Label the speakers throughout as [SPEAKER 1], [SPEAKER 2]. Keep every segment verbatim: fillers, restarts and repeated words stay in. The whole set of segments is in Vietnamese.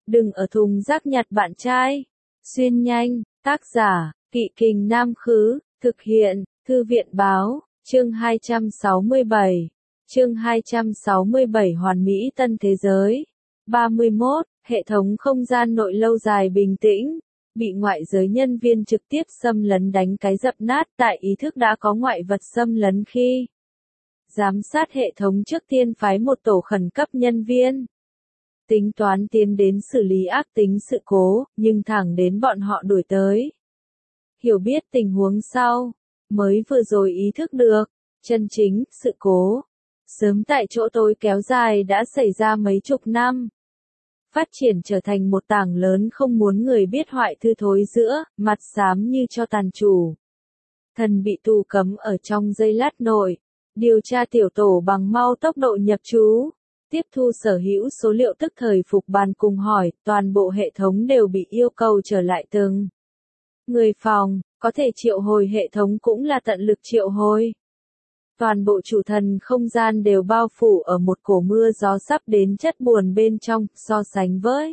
[SPEAKER 1] Đừng ở thùng rác nhặt bạn trai. Xuyên nhanh, tác giả, Kỵ Kình Nam Khứ, thực hiện, Thư viện Báo, chương hai trăm sáu mươi bảy. Chương hai trăm sáu mươi bảy Hoàn Mỹ Tân Thế Giới. ba mươi mốt. Hệ thống không gian nội lâu dài bình tĩnh. Bị ngoại giới nhân viên trực tiếp xâm lấn đánh cái dập nát, tại ý thức đã có ngoại vật xâm lấn khi giám sát hệ thống trước tiên phái một tổ khẩn cấp nhân viên. Tính toán tiến đến xử lý ác tính sự cố, nhưng thẳng đến bọn họ đuổi tới. Hiểu biết tình huống sau, mới vừa rồi ý thức được, chân chính, sự cố. Sớm tại chỗ tối kéo dài đã xảy ra mấy chục năm. Phát triển trở thành một tảng lớn không muốn người biết hoại thư thối giữa, mặt xám như cho tàn chủ. Thần bị tù cấm ở trong giây lát nội. Điều tra tiểu tổ bằng mau tốc độ nhập trú. Tiếp thu sở hữu số liệu tức thời phục bàn cùng hỏi, toàn bộ hệ thống đều bị yêu cầu trở lại từng người phòng, có thể triệu hồi hệ thống cũng là tận lực triệu hồi. Toàn bộ chủ thần không gian đều bao phủ ở một cổ mưa gió sắp đến chất buồn bên trong, so sánh với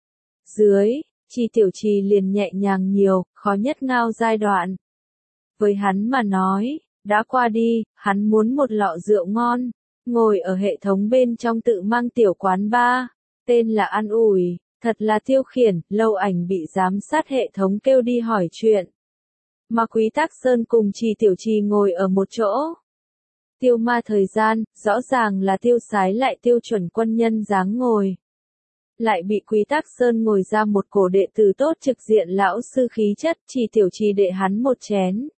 [SPEAKER 1] dưới, Chi Tiểu Trì liền nhẹ nhàng nhiều, khó nhất ngao giai đoạn. Với hắn mà nói, đã qua đi, hắn muốn một lọ rượu ngon, ngồi ở hệ thống bên trong tự mang tiểu quán bar, tên là An ủi, thật là tiêu khiển, Lâu Ảnh bị giám sát hệ thống kêu đi hỏi chuyện. Mà Quý Tác Sơn cùng Chi Tiểu Trì ngồi ở một chỗ. Tiêu ma thời gian, rõ ràng là tiêu sái lại tiêu chuẩn quân nhân dáng ngồi. Lại bị Quý Tác Sơn ngồi ra một cổ đệ tử tốt trực diện lão sư khí chất, Chi Tiểu Trì đệ hắn một chén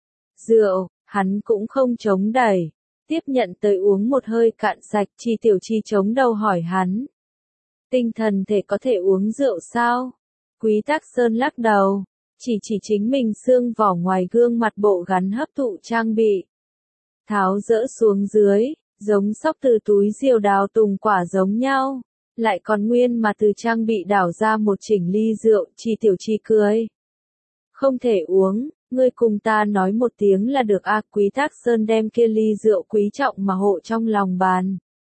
[SPEAKER 1] rượu, hắn cũng không chống đẩy. Tiếp nhận tới uống một hơi cạn sạch, Chi Tiểu Trì chống đầu hỏi hắn. Tinh thần thể có thể uống rượu sao? Quý Tác Sơn lắc đầu, chỉ chỉ chính mình xương vỏ ngoài gương mặt bộ gắn hấp thụ trang bị. Tháo dỡ xuống dưới, giống sóc từ túi diều đào tùng quả giống nhau. Lại còn nguyên mà từ trang bị đảo ra một chỉnh ly rượu, Chi Tiểu Trì cười. Không thể uống, ngươi cùng ta nói một tiếng là được a. Quý Tác Sơn đem kia ly rượu quý trọng mà hộ trong lòng bàn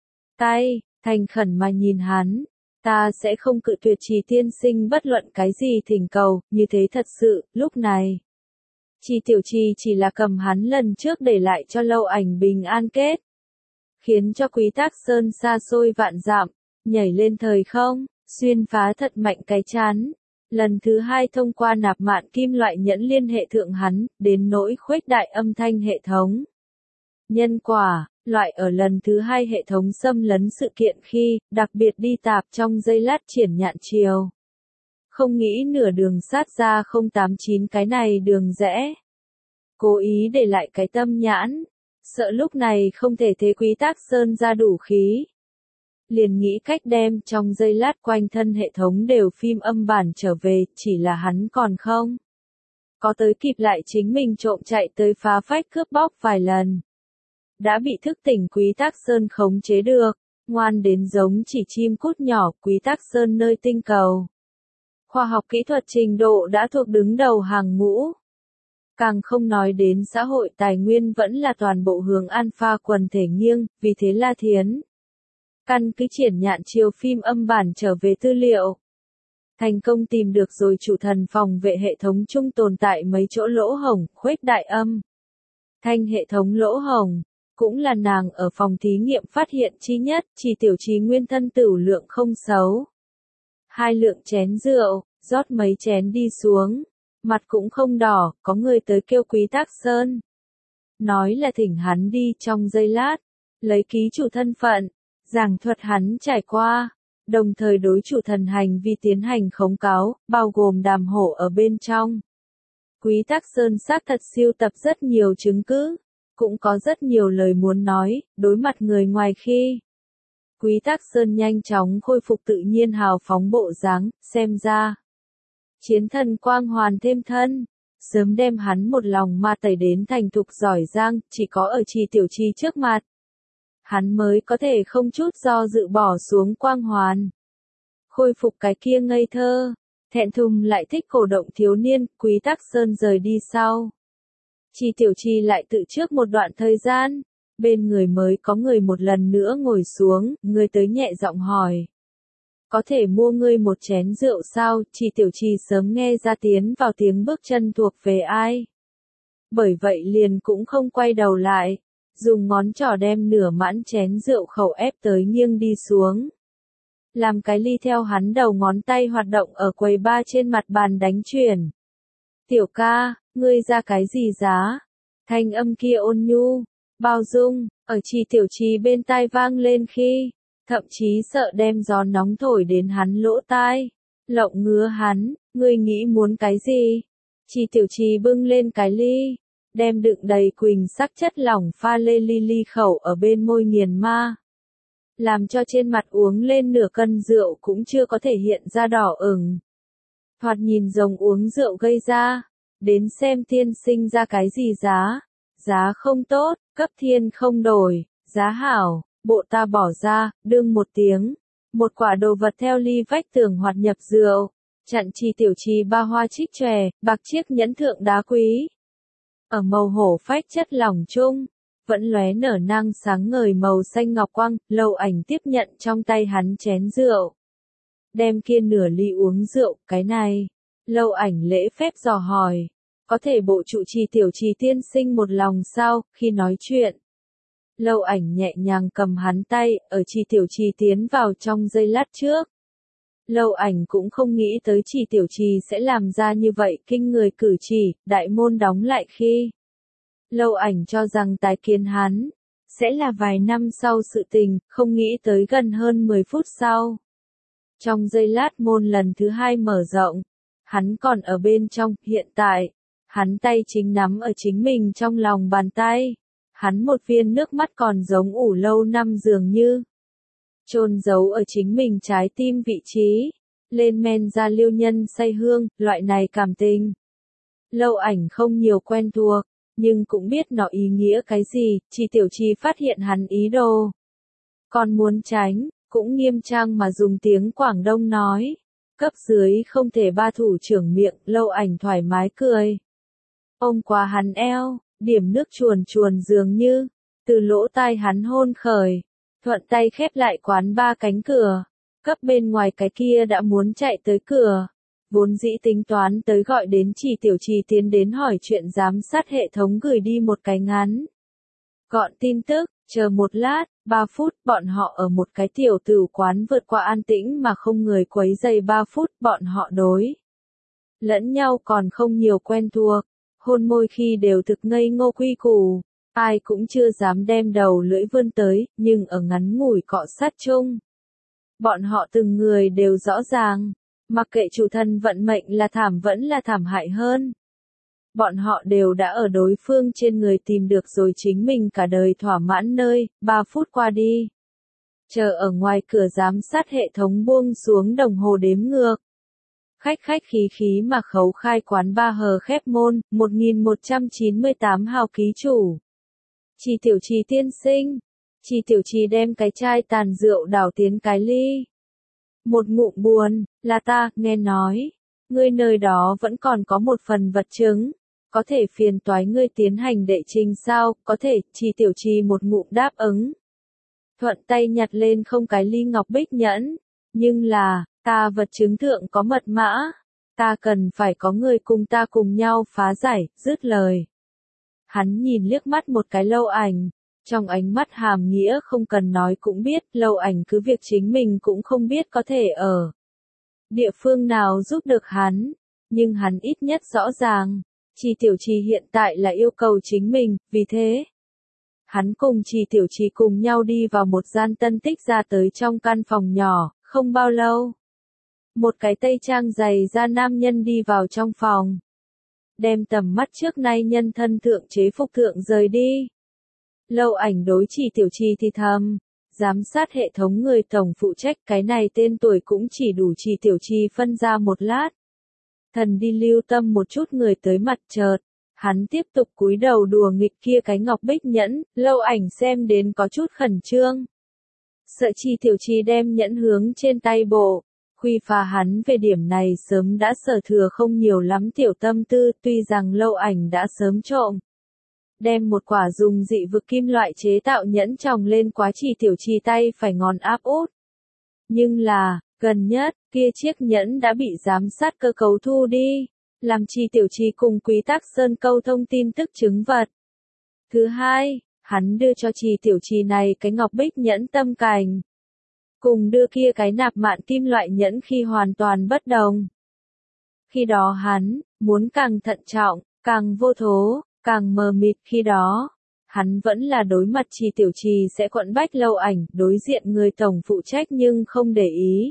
[SPEAKER 1] tay, thành khẩn mà nhìn hắn. Ta sẽ không cự tuyệt Trì tiên sinh bất luận cái gì thỉnh cầu, như thế thật sự, lúc này. Chi Tiểu Trì chỉ là cầm hắn lần trước để lại cho Lâu Ảnh bình an kết. Khiến cho Quý Tác Sơn xa xôi vạn dặm, nhảy lên thời không, xuyên phá thật mạnh cái chán. Lần thứ hai thông qua nạp mạn kim loại nhẫn liên hệ thượng hắn, đến nỗi khuếch đại âm thanh hệ thống. Nhân quả, loại ở lần thứ hai hệ thống xâm lấn sự kiện khi, đặc biệt đi tạp trong giây lát triển nhạn chiều. Không nghĩ nửa đường sát ra không tám chín cái này đường rẽ. Cố ý để lại cái tâm nhãn. Sợ lúc này không thể thế Quý Tác Sơn ra đủ khí. Liền nghĩ cách đem trong giây lát quanh thân hệ thống đều phim âm bản trở về, chỉ là hắn còn không. Có tới kịp lại chính mình trộm chạy tới phá phách cướp bóc vài lần. Đã bị thức tỉnh Quý Tác Sơn khống chế được, ngoan đến giống chỉ chim cút nhỏ Quý Tác Sơn nơi tinh cầu. Khoa học kỹ thuật trình độ đã thuộc đứng đầu hàng ngũ. Càng không nói đến xã hội tài nguyên vẫn là toàn bộ hướng alpha quần thể nghiêng, vì thế La Thiến. Căn cứ triển nhạn chiều phim âm bản trở về tư liệu. Thành công tìm được rồi chủ thần phòng vệ hệ thống chung tồn tại mấy chỗ lỗ hổng, khuếch đại âm. Thanh hệ thống lỗ hổng, cũng là nàng ở phòng thí nghiệm phát hiện chi nhất, Chi Tiểu Trì nguyên thân tửu lượng không xấu. Hai lượng chén rượu, rót mấy chén đi xuống, mặt cũng không đỏ, có người tới kêu Quý Tác Sơn. Nói là thỉnh hắn đi trong giây lát, lấy ký chủ thân phận, giảng thuật hắn trải qua, đồng thời đối chủ thần hành vi tiến hành khống cáo, bao gồm đàm hổ ở bên trong. Quý Tác Sơn xác thật siêu tập rất nhiều chứng cứ, cũng có rất nhiều lời muốn nói, đối mặt người ngoài khi. Quý Tác Sơn nhanh chóng khôi phục tự nhiên hào phóng bộ dáng, xem ra. Chiến thần quang hoàn thêm thân, sớm đem hắn một lòng ma tẩy đến thành thục giỏi giang, chỉ có ở Chi Tiểu Trì trước mặt. Hắn mới có thể không chút do dự bỏ xuống quang hoàn. Khôi phục cái kia ngây thơ, thẹn thùng lại thích cổ động thiếu niên, Quý Tác Sơn rời đi sau. Chi Tiểu Trì lại tự trước một đoạn thời gian, bên người mới có người một lần nữa ngồi xuống, người tới nhẹ giọng hỏi. có thể mua ngươi một chén rượu sao? Chi Tiểu Chi sớm nghe ra tiến vào tiếng bước chân thuộc về ai. Bởi vậy liền cũng không quay đầu lại, dùng ngón trỏ đem nửa mãn chén rượu khẩu ép tới nghiêng đi xuống. Làm cái ly theo hắn đầu ngón tay hoạt động ở quầy ba trên mặt bàn đánh chuyển. Tiểu ca, ngươi ra cái gì giá? Thanh âm kia ôn nhu, bao dung, ở Chi Tiểu Chi bên tai vang lên khi, thậm chí sợ đem gió nóng thổi đến hắn lỗ tai. Lộng ngứa hắn, ngươi nghĩ muốn cái gì? Chi Tiểu Chi bưng lên cái ly, đem đựng đầy quỳnh sắc chất lỏng pha lê ly ly khẩu ở bên môi nghiền ma. Làm cho trên mặt uống lên nửa cân rượu cũng chưa có thể hiện ra đỏ ửng. Thoạt nhìn giống uống rượu gây ra, đến xem tiên sinh ra cái gì giá. Giá không tốt, cấp thiên không đổi, giá hảo, bộ ta bỏ ra, đương một tiếng. Một quả đồ vật theo ly vách tường hoạt nhập rượu, chặn Chi Tiểu Chi ba hoa trích chòe, bạc chiếc nhẫn thượng đá quý. Ở màu hổ phách chất lỏng chung, vẫn lóe nở năng sáng ngời màu xanh ngọc quang, Lâu Ảnh tiếp nhận trong tay hắn chén rượu. Đem kia nửa ly uống rượu, cái này. Lâu Ảnh lễ phép dò hỏi, có thể bộ trụ Chi Tiểu Chi tiên sinh một lòng sao, khi nói chuyện. Lâu Ảnh nhẹ nhàng cầm hắn tay, ở Chi Tiểu Chi tiến vào trong giây lát trước. Lâu Ảnh cũng không nghĩ tới Chi Tiểu Chi sẽ làm ra như vậy kinh người cử chỉ, đại môn đóng lại khi. Lâu Ảnh cho rằng tái kiến hắn, sẽ là vài năm sau sự tình, không nghĩ tới gần hơn mười phút sau. Trong giây lát môn lần thứ hai mở rộng, hắn còn ở bên trong, hiện tại, hắn tay chính nắm ở chính mình trong lòng bàn tay. Hắn một viên nước mắt còn giống ủ lâu năm dường như chôn giấu ở chính mình trái tim vị trí, lên men ra liêu nhân say hương, loại này cảm tình. Lâu Ảnh không nhiều quen thuộc, nhưng cũng biết nó ý nghĩa cái gì. Chi Tiểu Chi phát hiện hắn ý đồ, còn muốn tránh, cũng nghiêm trang mà dùng tiếng Quảng Đông nói. Cấp dưới không thể ba thủ trưởng miệng, Lâu Ảnh thoải mái cười. Ôm qua hắn eo, điểm nước chuồn chuồn dường như, từ lỗ tai hắn hôn khởi, thuận tay khép lại quán ba cánh cửa, cấp bên ngoài cái kia đã muốn chạy tới cửa, vốn dĩ tính toán tới gọi đến Chi Tiểu Chi tiến đến hỏi chuyện giám sát hệ thống gửi đi một cái ngắn. Gọn tin tức, chờ một lát, ba phút, bọn họ ở một cái tiểu tử quán vượt qua an tĩnh mà không người quấy rầy ba phút, bọn họ đối lẫn nhau còn không nhiều quen thuộc. Hôn môi khi đều thực ngây ngô quy củ, ai cũng chưa dám đem đầu lưỡi vươn tới, nhưng ở ngắn ngủi cọ sát chung. Bọn họ từng người đều rõ ràng, mặc kệ chủ thân vận mệnh là thảm vẫn là thảm hại hơn. Bọn họ đều đã ở đối phương trên người tìm được rồi chính mình cả đời thỏa mãn nơi, ba phút qua đi. Chờ ở ngoài cửa giám sát hệ thống buông xuống đồng hồ đếm ngược. Khách khách khí khí mà khấu khai quán ba hờ khép môn, một nghìn một trăm chín mươi tám hào ký chủ. Chi Tiểu Chi tiên sinh. Chi Tiểu Chi đem cái chai tàn rượu đảo tiến cái ly. Một ngụm buồn, là ta, nghe nói. Ngươi nơi đó vẫn còn có một phần vật chứng. Có thể phiền toái ngươi tiến hành đệ trình sao, có thể, Chi Tiểu Chi một ngụm đáp ứng. Thuận tay nhặt lên không cái ly ngọc bích nhẫn. Nhưng là, ta vật chứng thượng có mật mã, ta cần phải có người cùng ta cùng nhau phá giải, dứt lời. Hắn nhìn liếc mắt một cái Lâu Ảnh, trong ánh mắt hàm nghĩa không cần nói cũng biết, Lâu Ảnh cứ việc chính mình cũng không biết có thể ở địa phương nào giúp được hắn, nhưng hắn ít nhất rõ ràng, Chi Tiểu Chi hiện tại là yêu cầu chính mình, vì thế. Hắn cùng Chi Tiểu Chi cùng nhau đi vào một gian tân tích ra tới trong căn phòng nhỏ, không bao lâu. Một cái tây trang dày da nam nhân đi vào trong phòng. Đem tầm mắt trước nay nhân thân thượng chế phục thượng rời đi. Lâu Ảnh đối Chi Tiểu Chi thì thầm. Giám sát hệ thống người tổng phụ trách cái này tên tuổi cũng chỉ đủ Chi Tiểu Chi phân ra một lát. Thần đi lưu tâm một chút người tới mặt chợt. Hắn tiếp tục cúi đầu đùa nghịch kia cái ngọc bích nhẫn, Lâu Ảnh xem đến có chút khẩn trương. Sợ Chi Tiểu Chi đem nhẫn hướng trên tay bộ. Khuy phá hắn về điểm này sớm đã sở thừa không nhiều lắm tiểu tâm tư, tuy rằng Lâu Ảnh đã sớm trộm. Đem một quả dùng dị vực kim loại chế tạo nhẫn tròng lên quá Chi Tiểu Chi tay phải ngón áp út. Nhưng là, Gần nhất, kia chiếc nhẫn đã bị giám sát cơ cấu thu đi, làm Chi Tiểu Trì cùng Quý Tắc Sơn câu thông tin tức chứng vật. Thứ hai, hắn đưa cho Chi Tiểu Trì này cái ngọc bích nhẫn tâm cảnh. Cùng đưa kia cái nạp mạn kim loại nhẫn khi hoàn toàn bất đồng. Khi đó hắn, muốn càng thận trọng, càng vô thố, càng mờ mịt khi đó. Hắn vẫn là đối mặt Chi Tiểu Trì sẽ quận bách Lâu Ảnh, đối diện người tổng phụ trách nhưng không để ý.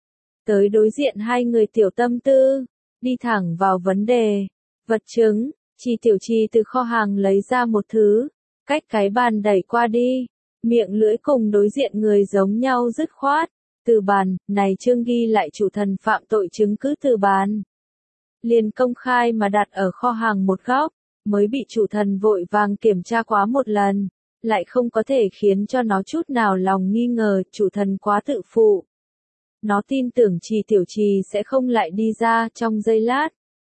[SPEAKER 1] Tới đối diện hai người tiểu tâm tư, đi thẳng vào vấn đề. Vật chứng, Chi Tiểu Trì từ kho hàng lấy ra một thứ, cách cái bàn đẩy qua đi, miệng lưỡi cùng đối diện người giống nhau dứt khoát. Từ bàn, này chương ghi lại chủ thần phạm tội chứng cứ từ bàn. Liền công khai mà đặt ở kho hàng một góc, mới bị chủ thần vội vàng kiểm tra quá một lần, lại không có thể khiến cho nó chút nào lòng nghi ngờ chủ thần quá tự phụ. Nó tin tưởng Chi Tiểu Trì sẽ không lại đi ra trong giây lát.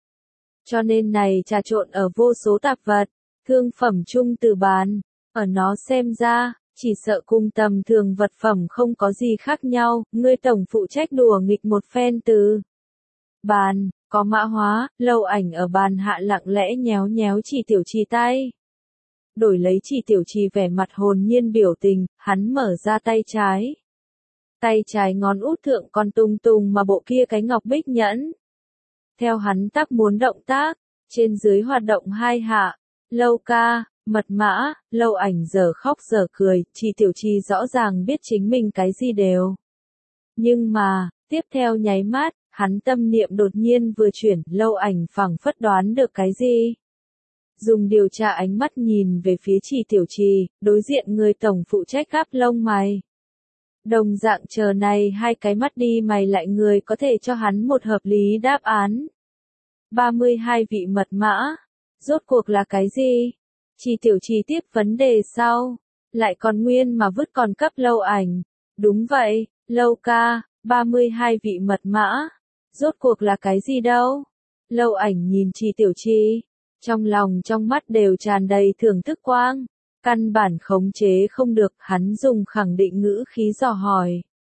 [SPEAKER 1] Cho nên này trà trộn ở vô số tạp vật, thương phẩm chung từ bàn, ở nó xem ra, chỉ sợ cùng tầm thường vật phẩm không có gì khác nhau, ngươi tổng phụ trách đùa nghịch một phen từ bàn, có mã hóa, Lâu Ảnh ở bàn hạ lặng lẽ nhéo nhéo Chi Tiểu Trì tay. Đổi lấy Chi Tiểu Trì vẻ mặt hồn nhiên biểu tình, hắn mở ra tay trái. Tay trái ngón út thượng còn tung tung mà bộ kia cái ngọc bích nhẫn. Theo hắn tác muốn động tác, trên dưới hoạt động hai hạ, Lâu ca, mật mã, Lâu Ảnh giờ khóc giờ cười, Chi Tiểu Trì rõ ràng biết chính mình cái gì đều. Nhưng mà, tiếp theo nháy mắt, hắn tâm niệm đột nhiên vừa chuyển, Lâu Ảnh phảng phất đoán được cái gì. Dùng điều tra ánh mắt nhìn về phía Chi Tiểu Trì, đối diện người tổng phụ trách gắp lông mày. Đồng dạng chờ này hai cái mắt đi mày lại người có thể cho hắn một hợp lý đáp án. ba mươi hai vị mật mã, rốt cuộc là cái gì? Chi Tiểu Trì tiếp vấn đề sau, lại còn nguyên mà vứt còn cấp Lâu Ảnh. Đúng vậy, Lâu ca, ba mươi hai vị mật mã, rốt cuộc là cái gì đâu? Lâu Ảnh nhìn Chi Tiểu Trì, trong lòng trong mắt đều tràn đầy thưởng thức quang. Căn bản khống chế không được, hắn dùng khẳng định ngữ khí dò hỏi.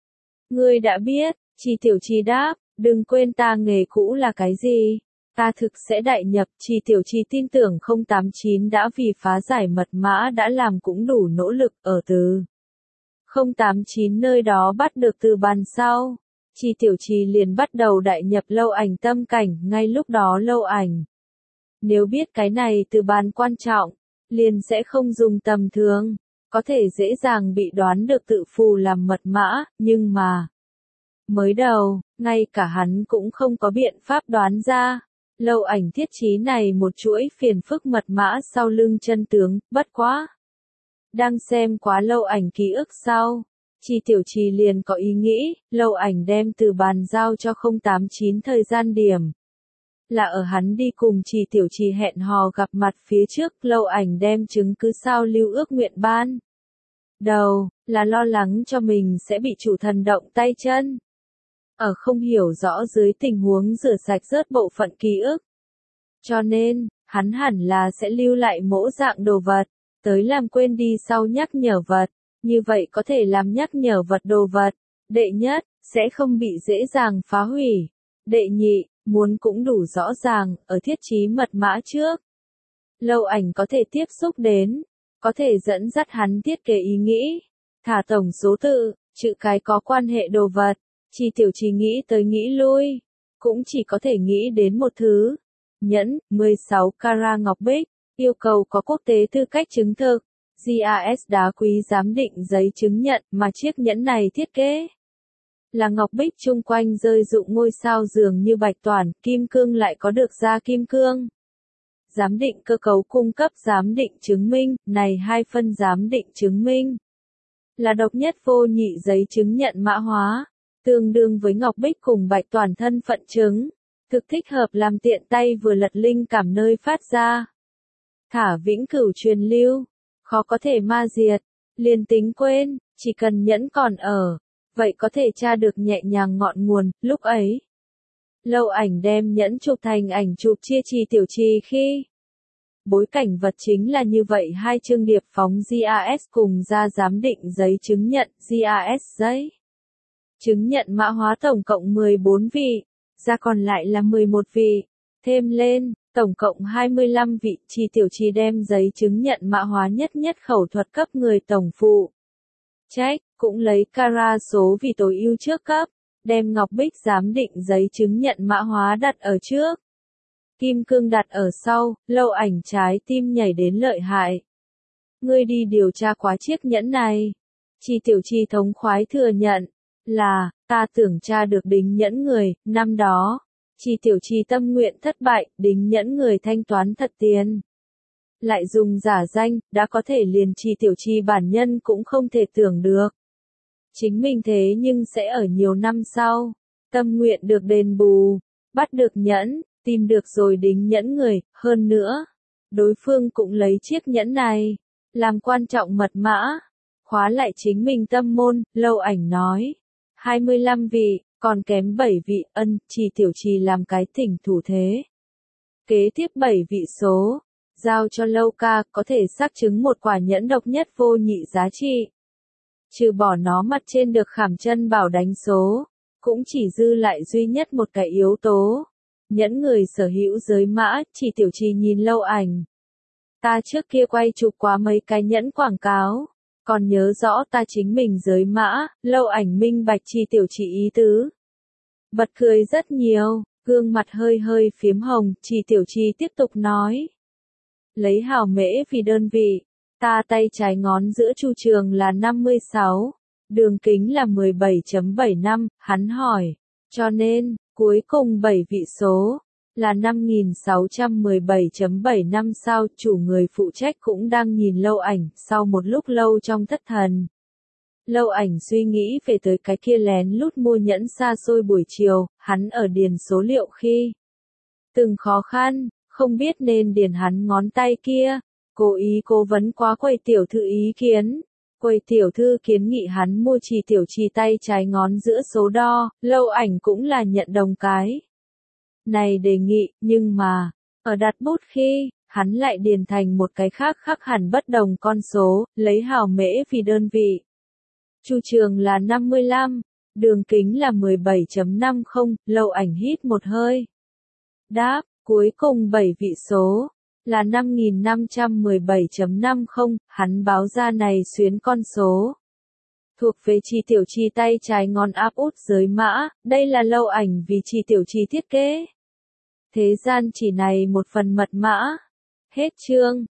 [SPEAKER 1] Ngươi đã biết, Chi Tiểu Trì đáp, đừng quên ta nghề cũ là cái gì. Ta thực sẽ đại nhập, Chi Tiểu Trì tin tưởng không tám chín đã vì phá giải mật mã đã làm cũng đủ nỗ lực ở từ không tám chín nơi đó bắt được từ bàn sau. Chi Tiểu Trì liền bắt đầu đại nhập Lâu Ảnh tâm cảnh, ngay lúc đó Lâu Ảnh. Nếu biết cái này từ bàn quan trọng, liền sẽ không dùng tầm thường, có thể dễ dàng bị đoán được tự phù làm mật mã, nhưng mà mới đầu, ngay cả hắn cũng không có biện pháp đoán ra. Lâu Ảnh thiết trí này một chuỗi phiền phức mật mã sau lưng chân tướng, bất quá. Đang xem quá Lâu Ảnh ký ức sau, Chi Tiểu Trì liền có ý nghĩ, Lâu Ảnh đem từ bàn giao cho không tám chín thời gian điểm. Là ở hắn đi cùng Chi Tiểu Trì hẹn hò gặp mặt phía trước, Lâu Ảnh đem chứng cứ sao lưu ước nguyện ban. Đầu, là lo lắng cho mình sẽ bị chủ thần động tay chân. Ở không hiểu rõ dưới tình huống rửa sạch rớt bộ phận ký ức. Cho nên, hắn hẳn là sẽ lưu lại mẫu dạng đồ vật, tới làm quên đi sau nhắc nhở vật, như vậy có thể làm nhắc nhở vật đồ vật. Đệ nhất, sẽ không bị dễ dàng phá hủy. Đệ nhị, muốn cũng đủ rõ ràng, ở thiết trí mật mã trước. Lâu Ảnh có thể tiếp xúc đến, có thể dẫn dắt hắn thiết kế ý nghĩ, thả tổng số tự, chữ cái có quan hệ đồ vật. Chi Tiểu Trì nghĩ tới nghĩ lui, cũng chỉ có thể nghĩ đến một thứ. Nhẫn, mười sáu carat ngọc bích, yêu cầu có quốc tế tư cách chứng thực, giê a ét đá quý giám định giấy chứng nhận mà chiếc nhẫn này thiết kế. Là ngọc bích chung quanh rơi rụng ngôi sao dường như bạch toàn, kim cương lại có được ra kim cương. Giám định cơ cấu cung cấp giám định chứng minh, này hai phân giám định chứng minh. Là độc nhất vô nhị giấy chứng nhận mã hóa, tương đương với ngọc bích cùng bạch toàn thân phận chứng. Thực thích hợp làm tiện tay vừa lật linh cảm nơi phát ra. Thả vĩnh cửu truyền lưu, khó có thể ma diệt, liền tính quên, chỉ cần nhẫn còn ở. Vậy có thể tra được nhẹ nhàng ngọn nguồn, lúc ấy. Lâu Ảnh đem nhẫn chụp thành ảnh chụp chia Chi Tiểu Trì khi. Bối cảnh vật chính là như vậy, hai chương điệp phóng giê a ét cùng ra giám định giấy chứng nhận giê a ét giấy. Chứng nhận mã hóa tổng cộng mười bốn vị, ra còn lại là mười một vị. Thêm lên, tổng cộng hai mươi lăm vị. Chi Tiểu Chi đem giấy chứng nhận mã hóa nhất nhất khẩu thuật cấp người tổng phụ trách, cũng lấy cara số vì tối ưu trước cấp, đem ngọc bích giám định giấy chứng nhận mã hóa đặt ở trước, kim cương đặt ở sau. Lâu Ảnh trái tim nhảy đến lợi hại. Ngươi đi điều tra quá chiếc nhẫn này. Chi Tiểu Chi thống khoái thừa nhận, là, ta tưởng tra được đính nhẫn người, năm đó. Chi Tiểu Chi tâm nguyện thất bại, đính nhẫn người thanh toán thật tiền. Lại dùng giả danh, đã có thể liền Chi Tiểu Chi bản nhân cũng không thể tưởng được. Chính mình thế nhưng sẽ ở nhiều năm sau, tâm nguyện được đền bù, bắt được nhẫn, tìm được rồi đính nhẫn người, hơn nữa. Đối phương cũng lấy chiếc nhẫn này, làm quan trọng mật mã, khóa lại chính mình tâm môn. Lâu Ảnh nói, hai mươi lăm vị, còn kém bảy vị. Ân. Chi Tiểu Chi làm cái thỉnh thủ thế. Kế tiếp bảy vị số, giao cho Lâu ca, có thể xác chứng một quả nhẫn độc nhất vô nhị giá trị. Trừ bỏ nó mặt trên được khảm chân bảo đánh số, cũng chỉ dư lại duy nhất một cái yếu tố. Nhẫn người sở hữu giới mã. Chi Tiểu Chi nhìn Lâu Ảnh. Ta trước kia quay chụp quá mấy cái nhẫn quảng cáo, còn nhớ rõ ta chính mình giới mã. Lâu Ảnh minh bạch Chi Tiểu Chi ý tứ. Bật cười rất nhiều, gương mặt hơi hơi phiếm hồng. Chi Tiểu Chi tiếp tục nói. Lấy hào mễ vì đơn vị, ta tay trái ngón giữa chu trường là năm mươi sáu, đường kính là mười bảy phẩy bảy năm. Hắn hỏi, cho nên, cuối cùng bảy vị số, là năm nghìn sáu trăm mười bảy phẩy bảy năm sao. Chủ người phụ trách cũng đang nhìn Lâu Ảnh, sau một lúc lâu trong thất thần. Lâu Ảnh suy nghĩ về tới cái kia lén lút mua nhẫn xa xôi buổi chiều, hắn ở điền số liệu khi từng khó khăn, không biết nên điền hắn ngón tay kia, cố ý cố vấn quá quầy tiểu thư ý kiến. Quầy tiểu thư kiến nghị hắn mua Chi Tiểu Chi tay trái ngón giữa số đo. Lâu Ảnh cũng là nhận đồng cái này đề nghị, nhưng mà, ở đặt bút khi, hắn lại điền thành một cái khác khác hẳn bất đồng con số, lấy hào mễ vì đơn vị. Chu trường là năm mươi lăm, đường kính là mười bảy phẩy năm mươi. Lâu Ảnh hít một hơi. Đáp, cuối cùng bảy vị số, là năm nghìn năm trăm mười bảy phẩy năm mươi. Hắn báo ra này xuyến con số. Thuộc về Chi Tiểu Chi tay trái ngón áp út giới mã, đây là Lâu Ảnh vì Chi Tiểu Chi thiết kế. Thế gian chỉ này một phần mật mã. Hết chương.